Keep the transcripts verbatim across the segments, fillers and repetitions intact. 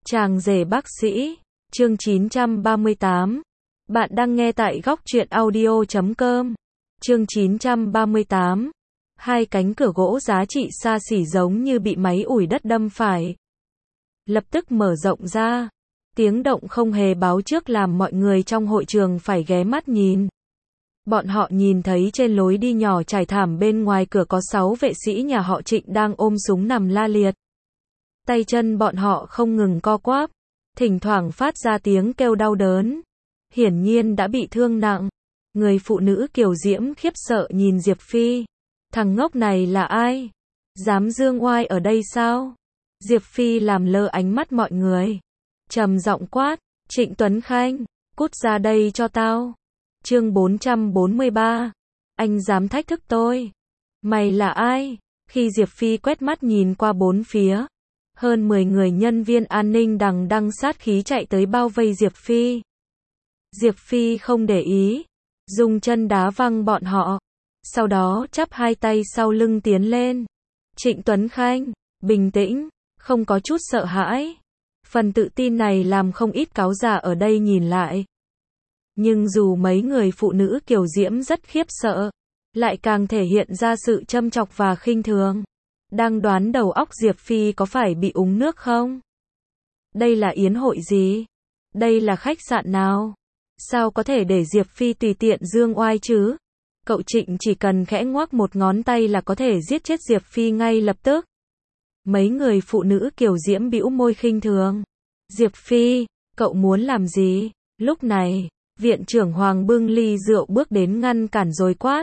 Chàng rể bác sĩ, chương chín trăm ba mươi tám. Bạn đang nghe tại góc truyện audio chấm com. Chương chín trăm ba mươi tám. Hai cánh cửa gỗ giá trị xa xỉ giống như bị máy ủi đất đâm phải. Lập tức mở rộng ra. Tiếng động không hề báo trước làm mọi người trong hội trường phải ghé mắt nhìn. Bọn họ nhìn thấy trên lối đi nhỏ trải thảm bên ngoài cửa có sáu vệ sĩ nhà họ Trịnh đang ôm súng nằm la liệt. Tay chân bọn họ không ngừng co quắp, thỉnh thoảng phát ra tiếng kêu đau đớn. Hiển nhiên đã bị thương nặng. Người phụ nữ kiều diễm khiếp sợ nhìn Diệp Phi. Thằng ngốc này là ai? Dám dương oai ở đây sao? Diệp Phi làm lơ ánh mắt mọi người. Trầm giọng quát, Trịnh Tuấn Khanh, cút ra đây cho tao. Chương bốn trăm bốn mươi ba. Anh dám thách thức tôi? Mày là ai? Khi Diệp Phi quét mắt nhìn qua bốn phía, hơn mười người nhân viên an ninh đằng đằng sát khí chạy tới bao vây Diệp Phi. Diệp Phi không để ý, dùng chân đá văng bọn họ, sau đó chắp hai tay sau lưng tiến lên. Trịnh Tuấn Khanh, bình tĩnh, không có chút sợ hãi. Phần tự tin này làm không ít cáo già ở đây nhìn lại. Nhưng dù mấy người phụ nữ kiều diễm rất khiếp sợ, lại càng thể hiện ra sự châm chọc và khinh thường. Đang đoán đầu óc Diệp Phi có phải bị uống nước không? Đây là yến hội gì? Đây là khách sạn nào? Sao có thể để Diệp Phi tùy tiện dương oai chứ? Cậu Trịnh chỉ cần khẽ ngoắc một ngón tay là có thể giết chết Diệp Phi ngay lập tức. Mấy người phụ nữ kiều diễm bĩu môi khinh thường. Diệp Phi, cậu muốn làm gì? Lúc này, viện trưởng Hoàng bưng ly rượu bước đến ngăn cản rồi quát.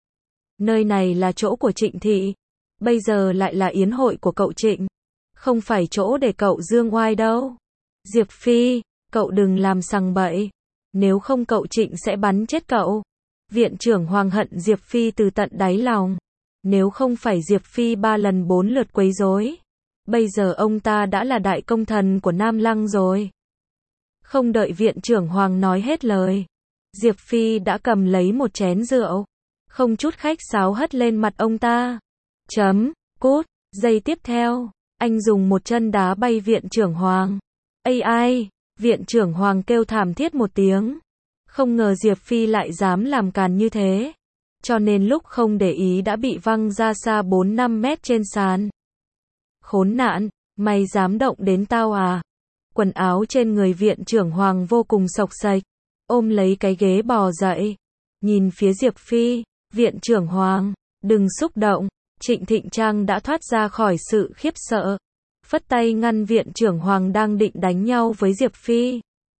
Nơi này là chỗ của Trịnh thị. Bây giờ lại là yến hội của cậu Trịnh. Không phải chỗ để cậu dương oai đâu. Diệp Phi, cậu đừng làm sằng bậy. Nếu không cậu Trịnh sẽ bắn chết cậu. Viện trưởng Hoàng hận Diệp Phi từ tận đáy lòng. Nếu không phải Diệp Phi ba lần bốn lượt quấy rối, bây giờ ông ta đã là đại công thần của Nam Lăng rồi. Không đợi viện trưởng Hoàng nói hết lời, Diệp Phi đã cầm lấy một chén rượu, không chút khách sáo hất lên mặt ông ta. Chấm, cút. Giây tiếp theo, anh dùng một chân đá bay viện trưởng Hoàng. Ây ai, viện trưởng Hoàng kêu thảm thiết một tiếng. Không ngờ Diệp Phi lại dám làm càn như thế. Cho nên lúc không để ý đã bị văng ra xa bốn năm mét trên sàn. Khốn nạn, mày dám động đến tao à? Quần áo trên người viện trưởng Hoàng vô cùng xộc xệch, ôm lấy cái ghế bò dậy. Nhìn phía Diệp Phi, viện trưởng Hoàng, đừng xúc động. Trịnh Thịnh Trang đã thoát ra khỏi sự khiếp sợ, phất tay ngăn viện trưởng Hoàng đang định đánh nhau với Diệp Phi.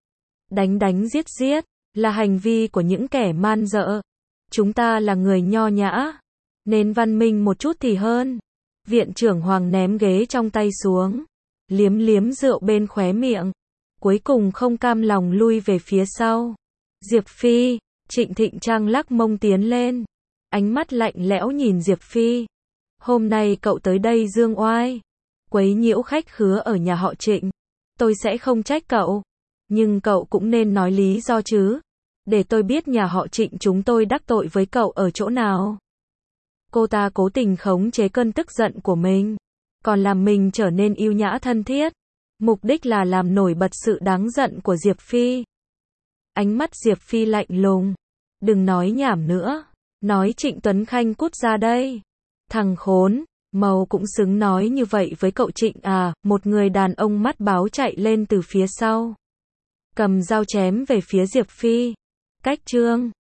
Đánh đánh giết giết, là hành vi của những kẻ man dợ. Chúng ta là người nho nhã, nên văn minh một chút thì hơn. Viện trưởng Hoàng ném ghế trong tay xuống, liếm liếm rượu bên khóe miệng, cuối cùng không cam lòng lui về phía sau. Diệp Phi, Trịnh Thịnh Trang lắc mông tiến lên, ánh mắt lạnh lẽo nhìn Diệp Phi. Hôm nay cậu tới đây dương oai, quấy nhiễu khách khứa ở nhà họ Trịnh, tôi sẽ không trách cậu, nhưng cậu cũng nên nói lý do chứ, để tôi biết nhà họ Trịnh chúng tôi đắc tội với cậu ở chỗ nào. Cô ta cố tình khống chế cơn tức giận của mình, còn làm mình trở nên yêu nhã thân thiết, mục đích là làm nổi bật sự đáng giận của Diệp Phi. Ánh mắt Diệp Phi lạnh lùng, đừng nói nhảm nữa, nói Trịnh Tuấn Khanh cút ra đây. Thằng khốn, màu cũng xứng nói như vậy với cậu Trịnh à? Một người đàn ông mắt báo chạy lên từ phía sau, cầm dao chém về phía Diệp Phi. Cách chương